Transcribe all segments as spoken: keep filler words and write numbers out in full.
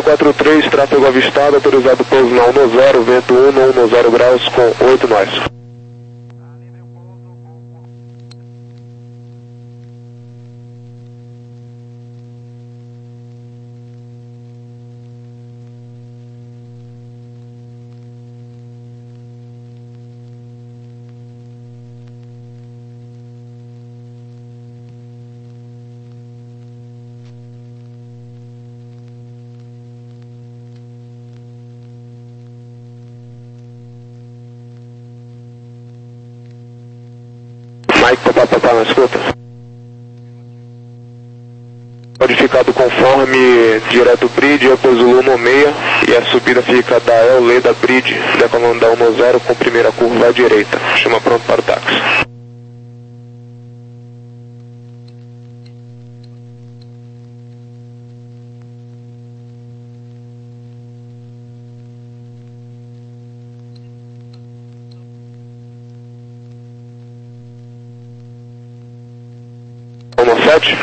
quatro três, tráfego avistado, autorizado pouso na um zero, vento um, no um zero graus com oito nós. Mike, papá, papá, na escuta. Codificado conforme direto bridge, Eco Zulu no meia, e a subida fica da El Leda Bridge, decolando da um zero com primeira curva à direita. Chama pronto para o táxi. um sete.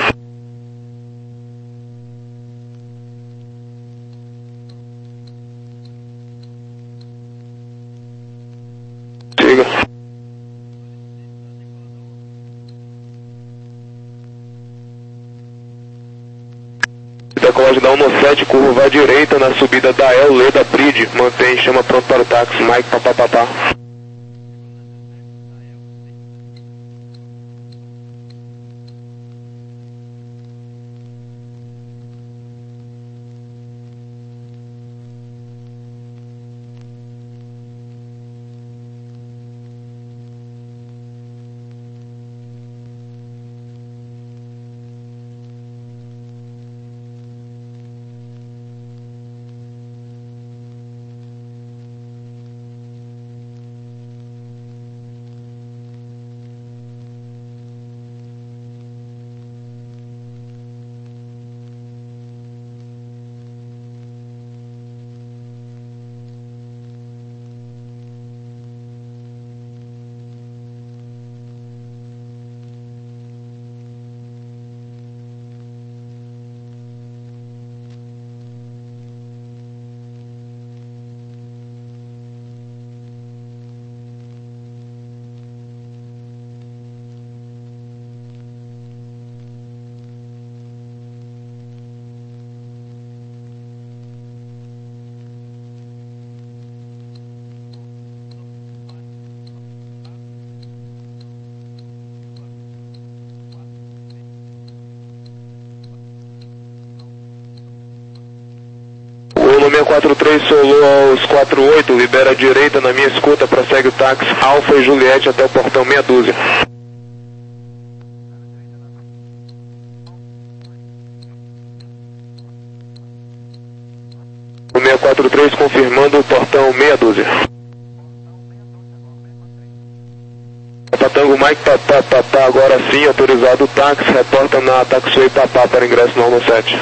Siga. Decolagem da um sete, curva à direita na subida da El Leda Bridge. Mantém, chama pronto para o táxi. Mike, papá, papá. seis quatro três solou aos quatro oito, libera a direita na minha escuta, prossegue o táxi Alfa e Juliette até o portão meia dúzia. O seis quatro três confirmando o portão meia dúzia. Patango Mike, papá, papá, agora sim, autorizado o táxi, reporta na Taxiway Papá para ingresso no um sete.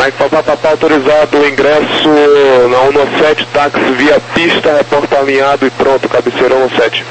Mike Papapá, autorizado o ingresso na um um sete, táxi via pista, reporta alinhado e pronto, cabeceira um um sete.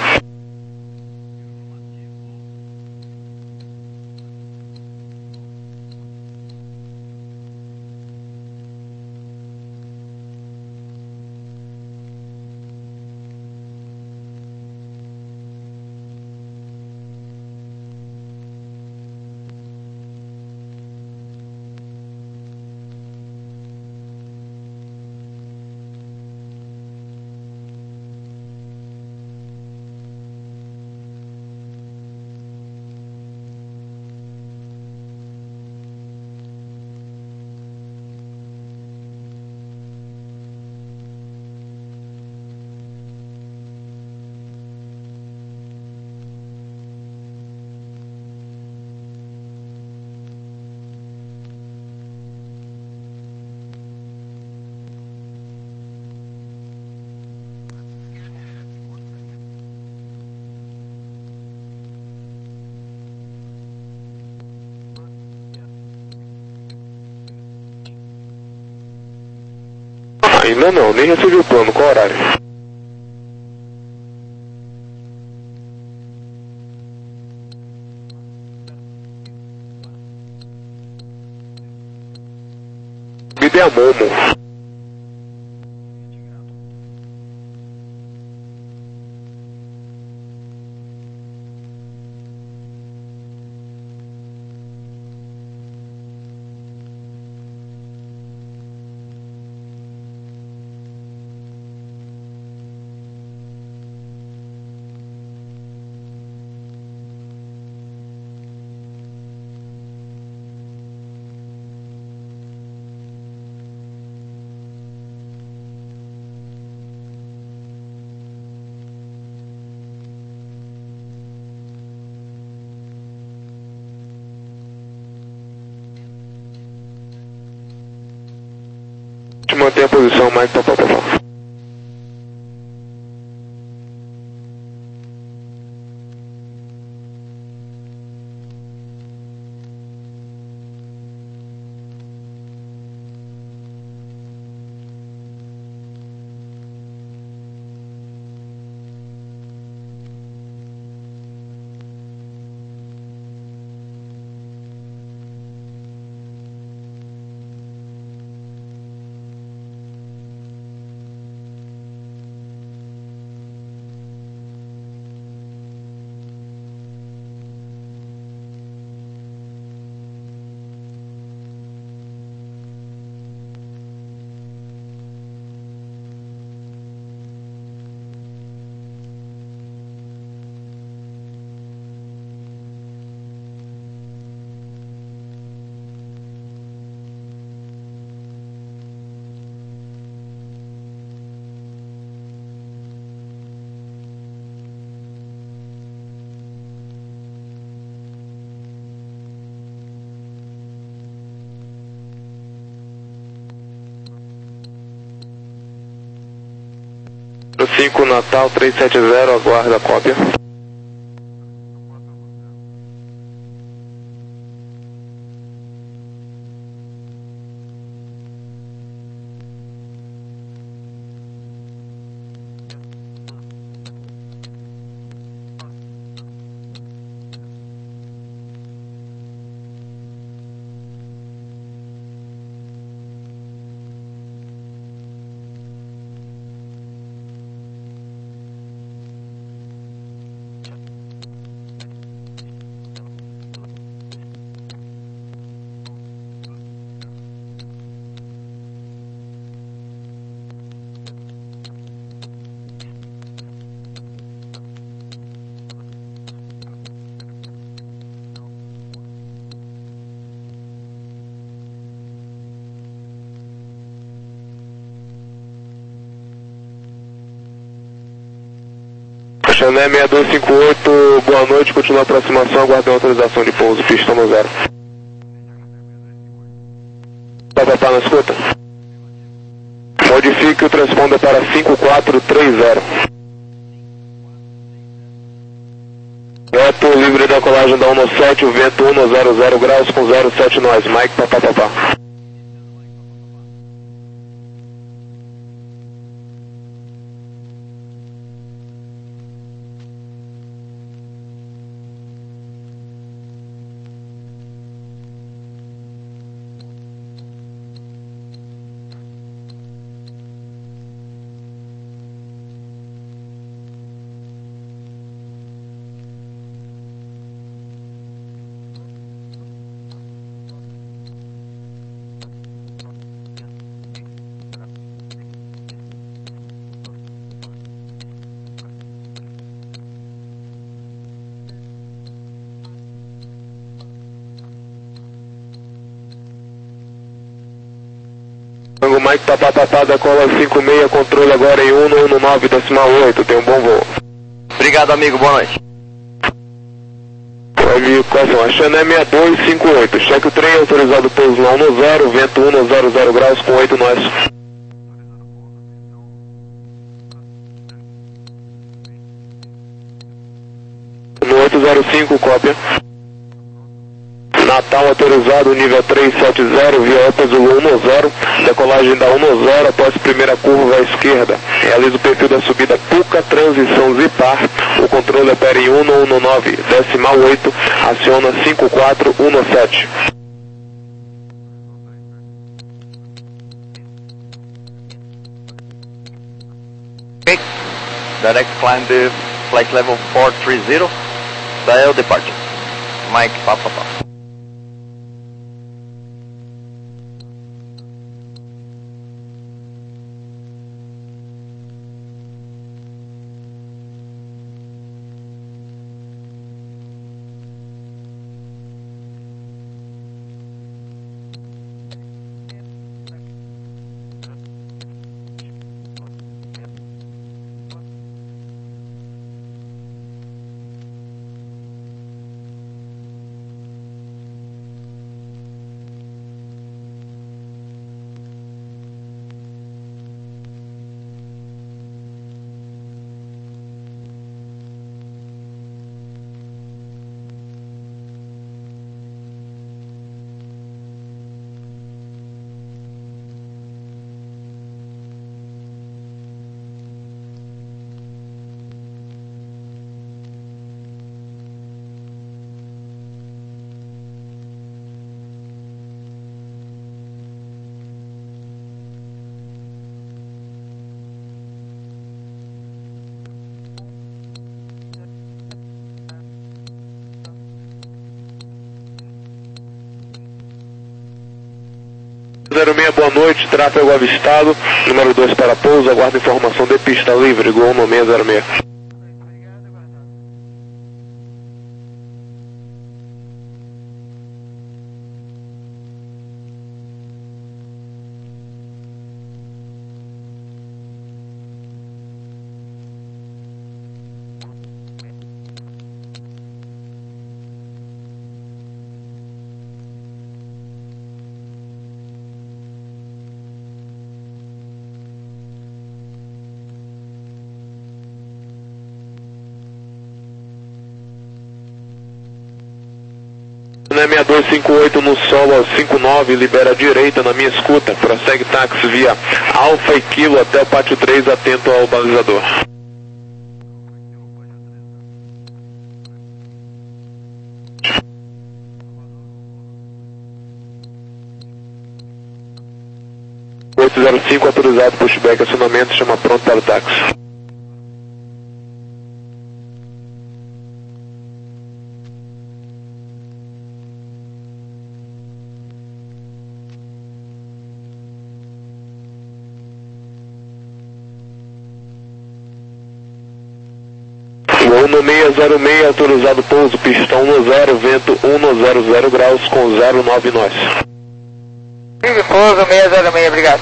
Ainda não, nem recebi o plano, qual horário? Vida é a Momo. Mantém a posição, Mike Papapá. cinco Natal três sete zero, aguarda a cópia. Chané seis dois cinco oito, boa noite, continua a aproximação, aguardando autorização de pouso, pista no zero. Papapá, não escuta? Modifique o transponder para cinco quatro três zero. Vento livre da colagem da um sete, o vento um zero zero graus com zero sete nós, Mike Papapá. Mike Papapá da cola cinco seis, controle agora em um um nove decimal oito, tem um bom voo. Obrigado, amigo, boa noite. Wave Cosmo, achando é seis dois cinco oito, cheque o trem, autorizado pouso lá um zero, vento um zero zero graus com oito nós. No oito zero cinco, cópia. Natal autorizado, nível três sete zero, via Opel Zulu um zero, decolagem da um zero após primeira curva à esquerda. Realiza o perfil da subida Puca, transição Zipar, o controle opera em um um nove, decimal oito, aciona cinco quatro um sete. Ok, direct climb the flight level four three zero, dial departure. Mike Papapá. zero seis, boa noite, tráfego avistado, número dois para pouso, aguarda informação de pista livre, Gol no seis zero seis. seis dois cinco oito no solo ao cinco nove, libera a direita na minha escuta, prossegue táxi via Alfa e Kilo até o pátio três, atento ao balizador. oito zero cinco autorizado, pushback, acionamento, chama pronto para o táxi. Voo no seis zero seis, autorizado pouso, pista um zero, vento um zero zero graus com zero nove nós. Pouso seis zero seis, obrigado.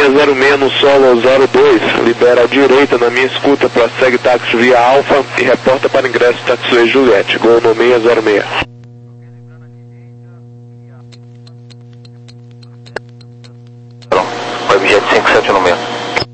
zero seis no solo zero dois, libera a direita na minha escuta, prossegue táxi via Alfa e reporta para ingresso Taxiway Juliette, Gol no seis zero seis. Webjet cinco sete no meio.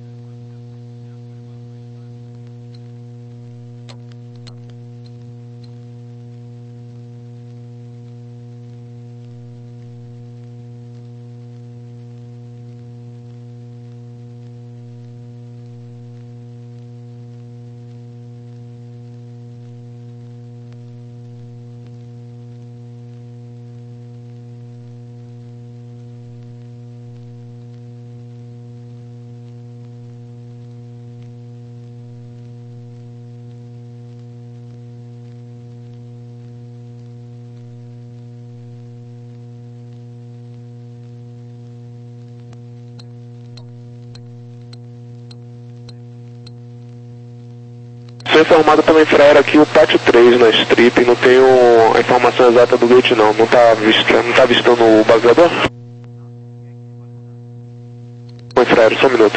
Sou informado pela infraero aqui o pátio três na strip, não tenho a informação exata do gate não, não tá, vista, não tá avistando o balizador? O infraero, só um minuto.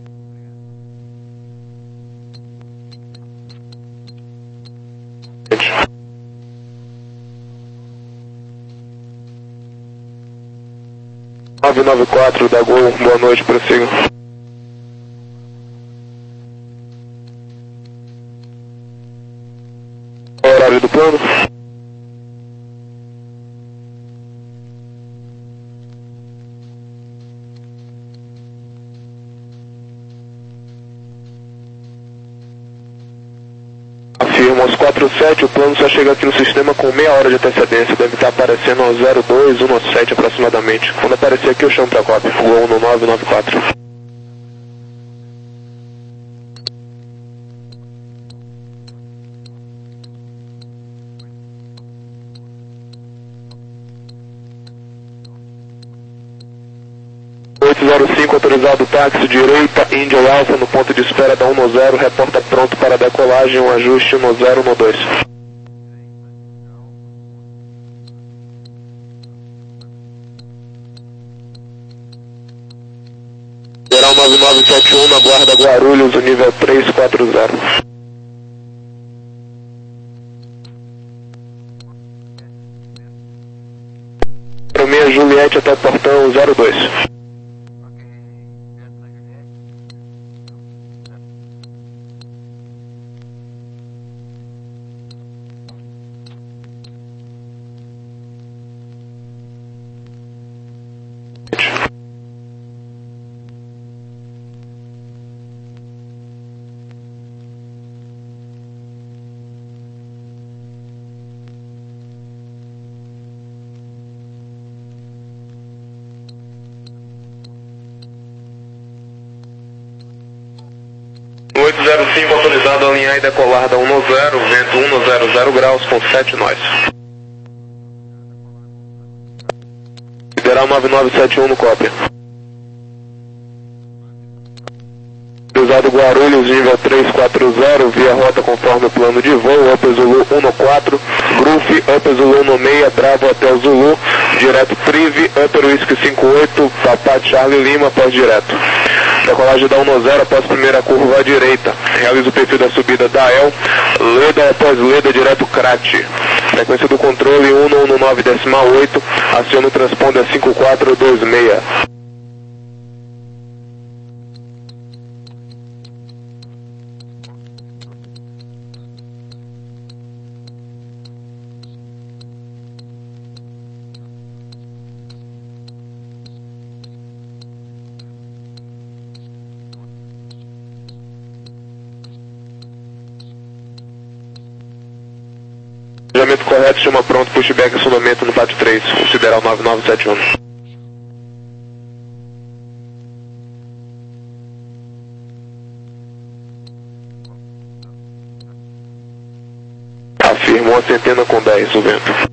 nove nove quatro da Gol, boa noite, prossiga. Horário do plano? Afirmo aos quatro sete, o plano só chega aqui no sistema com meia hora de antecedência, deve estar aparecendo aos zero dois, um sete aproximadamente. Quando aparecer aqui eu chamo para a cópia, Gol no nove nove quatro. oito zero cinco, autorizado táxi, direita, Índia Alfa, no ponto de espera da um zero, reporta pronto para decolagem, um ajuste um zero um dois. Geral nove nove sete um, na guarda Guarulhos, o nível três quatro zero. Romeo Juliette até o portão zero dois. oito zero cinco, autorizado a alinhar e decolar da um zero, vento um zero zero graus com sete nós. Sideral nove nove sete um no cópia. Autorizado Guarulhos, nível três quatro zero, via rota conforme o plano de voo, Upper Zulu um no quatro, Groove, Upper Zulu no seis, Bravo Hotel Zulu, direto Prive, Upper Whisky cinco oito, Papá Charlie Lima, pós direto. Decolagem da um zero após primeira curva à direita. Realiza o perfil da subida da El. Leda após Leda, direto Crate. Frequência do controle um um nove decimal oito. Aciona o transponder cinco quatro dois seis. Planejamento correto, chama pronto, pushback, acionamento no pátio três, Sideral nove nove sete um. Afirmou a centena com dez, o vento.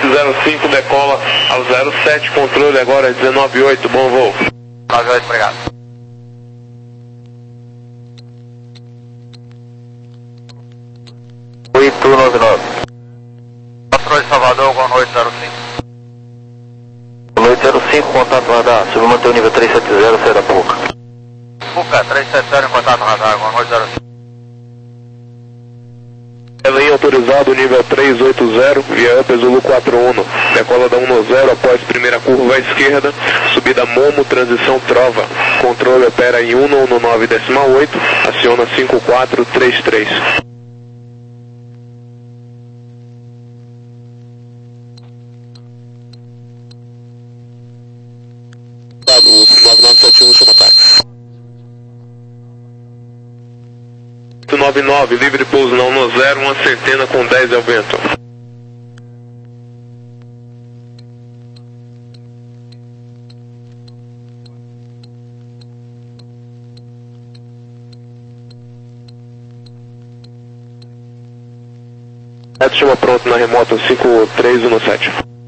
zero cinco decola ao zero sete, controle agora dezenove oito, bom voo. nove oito, obrigado. oito nove nove. Controle Salvador, boa noite, zero cinco. Boa noite, zero cinco, contato radar, submanter o nível trezentos e setenta, sai da Puca. Puca, trezentos e setenta, contato radar, boa noite, zero cinco. Belém autorizado, nível trezentos e oitenta, via Upper Zulu quatro um, decola da um zero após primeira curva à esquerda, subida Momo, transição Trova, controle opera em um nove decimal oito, aciona cinco quatro três três. nove nove sete um, chama táxi. oito nove nove, livre pouso na um zero, uma centena com dez ao vento. Neto chama pronto na remota cinco três um sete.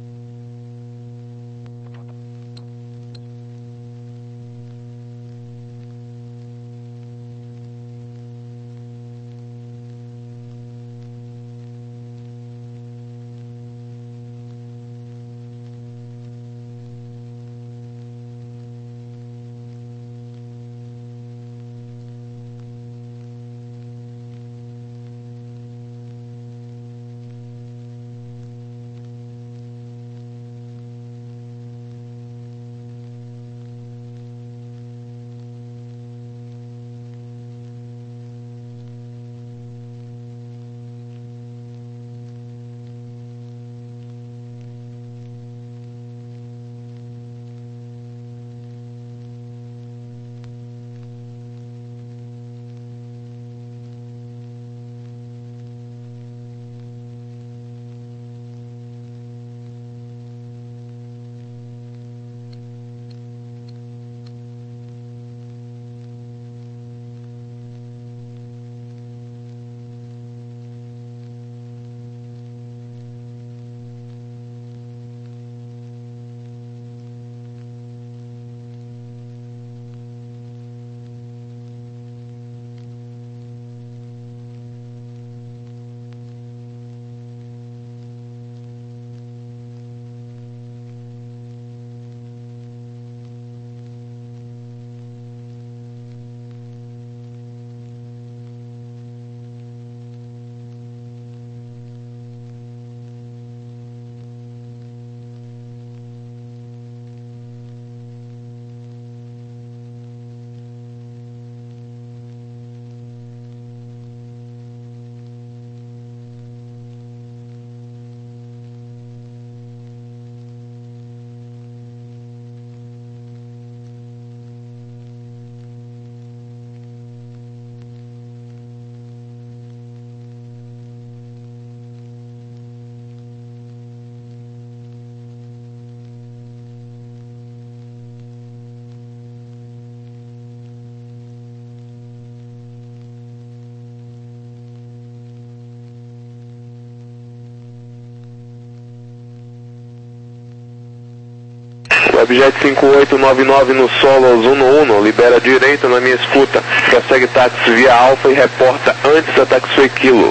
Webjet cinco oito nove nove no solo aos um um, libera direita na minha escuta, prossegue táxi via Alfa e reporta antes da taxi Kilo.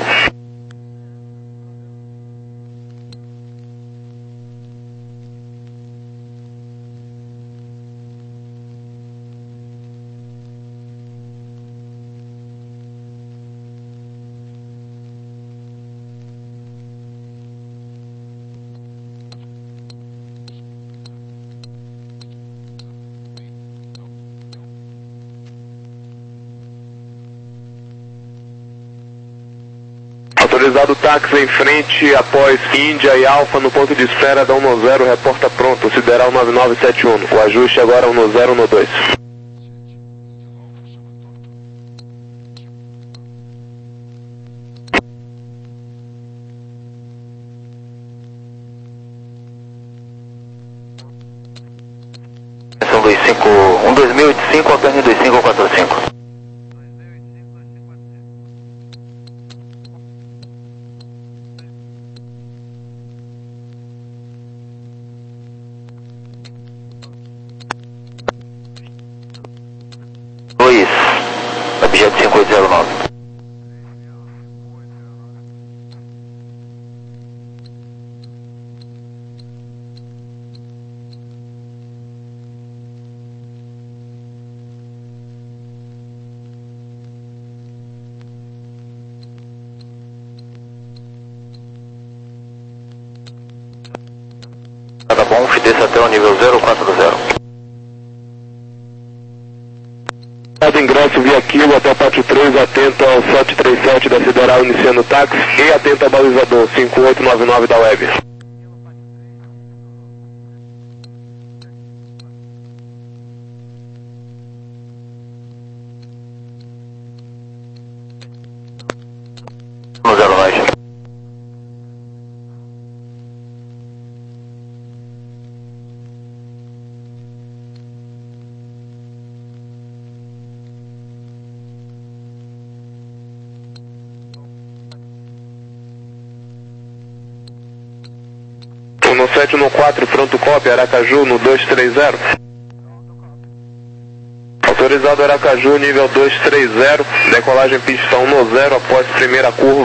Autorizado táxi em frente após Índia e Alfa no ponto de espera da um zero, reporta pronto, sideral nove nove sete um. O ajuste agora um zero um dois. São dois cinco, um dois mil e oitenta e cinco, A P R dois cinco quatro cinco. zero nove. Tá bom, desça até o nível zero quatro zero. Cada ingresso via quilo até o pátio três, atento ao sete três sete da Sideral iniciando o táxi e atento ao balizador cinco oito nove nove da web. No zero nove. No sete um quatro, pronto cópia, Aracaju no dois três zero. Autorizado Aracaju, nível dois três zero, decolagem pista um no zero após primeira curva.